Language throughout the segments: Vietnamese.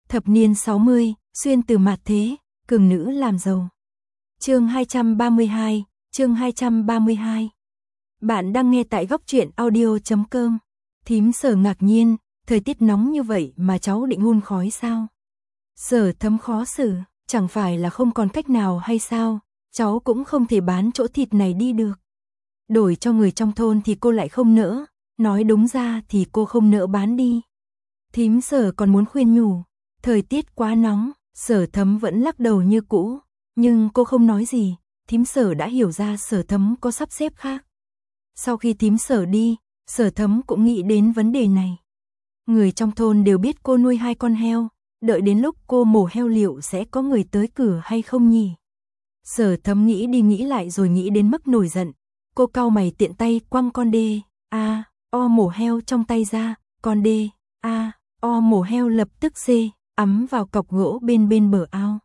Thập niên 60, xuyên từ mạt thế, cường nữ làm giàu. Chương 232, chương 232. Bạn đang nghe tại góc truyện audio.com. Thím Sở ngạc nhiên, thời tiết nóng như vậy mà cháu định hun khói sao? Sở Thấm khó xử, chẳng phải là không còn cách nào hay sao, cháu cũng không thể bán chỗ thịt này đi được. Đổi cho người trong thôn thì cô lại không nỡ, nói đúng ra thì cô không nỡ bán đi. Thím Sở còn muốn khuyên nhủ, thời tiết quá nóng, Sở Thấm vẫn lắc đầu như cũ, nhưng cô không nói gì, thím Sở đã hiểu ra Sở Thấm có sắp xếp khác. Sau khi thím Sở đi, Sở Thấm cũng nghĩ đến vấn đề này. Người trong thôn đều biết cô nuôi 2 con heo, đợi đến lúc cô mổ heo liệu sẽ có người tới cửa hay không nhỉ? Sở Thấm nghĩ đi nghĩ lại rồi nghĩ đến mức nổi giận, cô cau mày tiện tay quăng con đê, o mổ heo trong tay ra, con đê, o mổ heo lập tức ắm vào cọc gỗ bên bờ ao.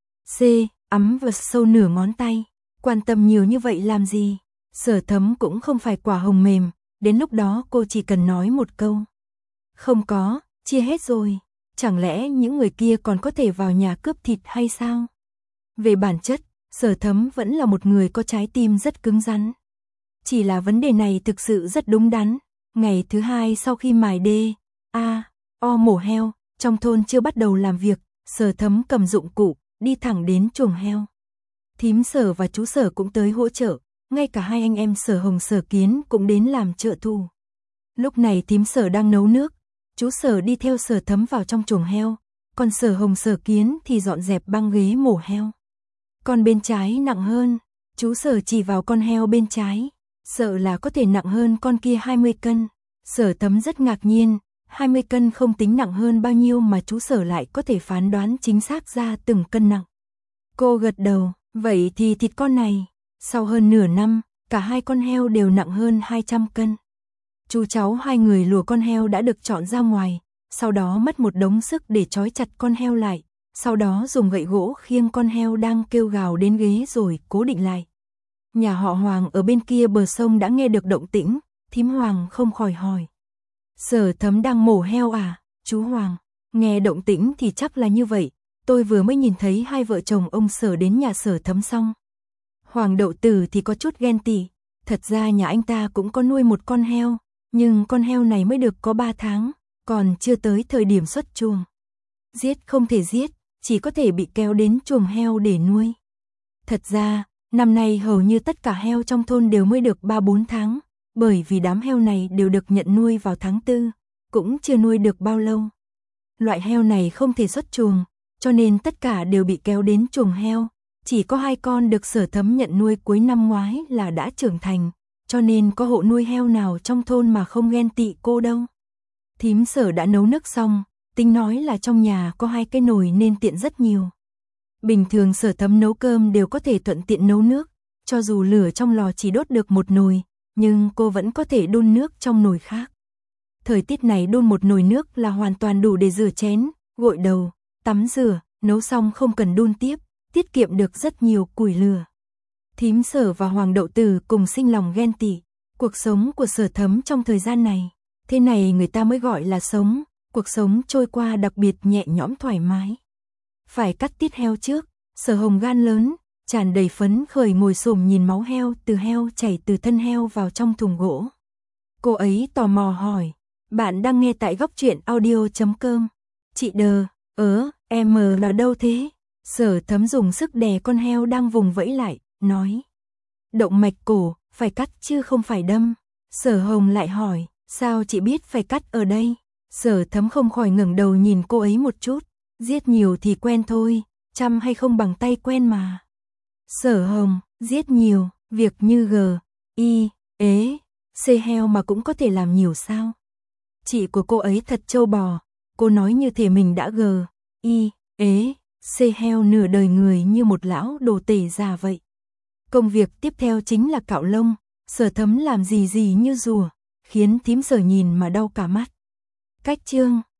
Ắm vào sâu nửa ngón tay, quan tâm nhiều như vậy làm gì? Sở Thấm cũng không phải quả hồng mềm, đến lúc đó cô chỉ cần nói một câu. Không có, chia hết rồi, chẳng lẽ những người kia còn có thể vào nhà cướp thịt hay sao? Về bản chất, Sở Thấm vẫn là một người có trái tim rất cứng rắn. Chỉ là vấn đề này thực sự rất đúng đắn. Ngày thứ 2 sau khi mài đê, o mổ heo, trong thôn chưa bắt đầu làm việc, Sở Thấm cầm dụng cụ, đi thẳng đến chuồng heo. Thím Sở và chú Sở cũng tới hỗ trợ, ngay cả 2 anh em Sở Hồng Sở Kiến cũng đến làm trợ thủ. Lúc này thím Sở đang nấu nước, chú Sở đi theo Sở Thấm vào trong chuồng heo, còn Sở Hồng Sở Kiến thì dọn dẹp băng ghế mổ heo. Con bên trái nặng hơn, chú Sở chỉ vào con heo bên trái, sợ là có thể nặng hơn con kia 20 cân. Sở Thấm rất ngạc nhiên, 20 cân không tính nặng hơn bao nhiêu mà chú Sở lại có thể phán đoán chính xác ra từng cân nặng. Cô gật đầu, vậy thì thịt con này, sau hơn nửa năm, cả 2 con heo đều nặng hơn 200 cân. Chú cháu 2 người lùa con heo đã được chọn ra ngoài, sau đó mất một đống sức để trói chặt con heo lại, sau đó dùng gậy gỗ khiêng con heo đang kêu gào đến ghế rồi cố định lại. Nhà họ Hoàng ở bên kia bờ sông đã nghe được động tĩnh, thím Hoàng không khỏi hỏi. Sở Thấm đang mổ heo à, chú Hoàng? Nghe động tĩnh thì chắc là như vậy, tôi vừa mới nhìn thấy 2 vợ chồng ông Sở đến nhà Sở Thấm xong. Hoàng Đậu Tử thì có chút ghen tị, thật ra nhà anh ta cũng có nuôi một con heo, nhưng con heo này mới được có 3 tháng, còn chưa tới thời điểm xuất chuồng. Giết không thể giết, chỉ có thể bị kéo đến chuồng heo để nuôi. Thật ra, năm nay hầu như tất cả heo trong thôn đều mới được 3-4 tháng, bởi vì đám heo này đều được nhận nuôi vào tháng 4, cũng chưa nuôi được bao lâu. Loại heo này không thể xuất chuồng, cho nên tất cả đều bị kéo đến chuồng heo, chỉ có 2 con được Sở Thấm nhận nuôi cuối năm ngoái là đã trưởng thành, cho nên có hộ nuôi heo nào trong thôn mà không ghen tị cô đâu. Thím Sở đã nấu nước xong, tính nói là trong nhà có 2 cái nồi nên tiện rất nhiều. Bình thường Sở Thấm nấu cơm đều có thể thuận tiện nấu nước, cho dù lửa trong lò chỉ đốt được một nồi, nhưng cô vẫn có thể đun nước trong nồi khác. Thời tiết này đun một nồi nước là hoàn toàn đủ để rửa chén, gội đầu, tắm rửa, nấu xong không cần đun tiếp, tiết kiệm được rất nhiều củi lửa. Thím Sở và Hoàng Đậu Tử cùng sinh lòng ghen tị, cuộc sống của Sở Thấm trong thời gian này, thế này người ta mới gọi là sống, cuộc sống trôi qua đặc biệt nhẹ nhõm thoải mái. Phải cắt tiết heo trước, Sở Hồng gan lớn, tràn đầy phấn khởi ngồi xổm nhìn máu heo từ heo chảy từ thân heo vào trong thùng gỗ. Cô ấy tò mò hỏi, bạn đang nghe tại góc truyện audio.com. Chị Đờ, em là đâu thế? Sở Thấm dùng sức đè con heo đang vùng vẫy lại, nói. Động mạch cổ, phải cắt chứ không phải đâm. Sở Hồng lại hỏi, sao chị biết phải cắt ở đây? Sở Thấm không khỏi ngẩng đầu nhìn cô ấy một chút, giết nhiều thì quen thôi, chăm hay không bằng tay quen mà. Sở Hồng, giết nhiều, việc như C heo mà cũng có thể làm nhiều sao? Chị của cô ấy thật trâu bò, cô nói như thể mình đã C heo nửa đời người như một lão đồ tể già vậy. Công việc tiếp theo chính là cạo lông, Sở Thấm làm gì như rùa, khiến thím Sở nhìn mà đau cả mắt. Cách chương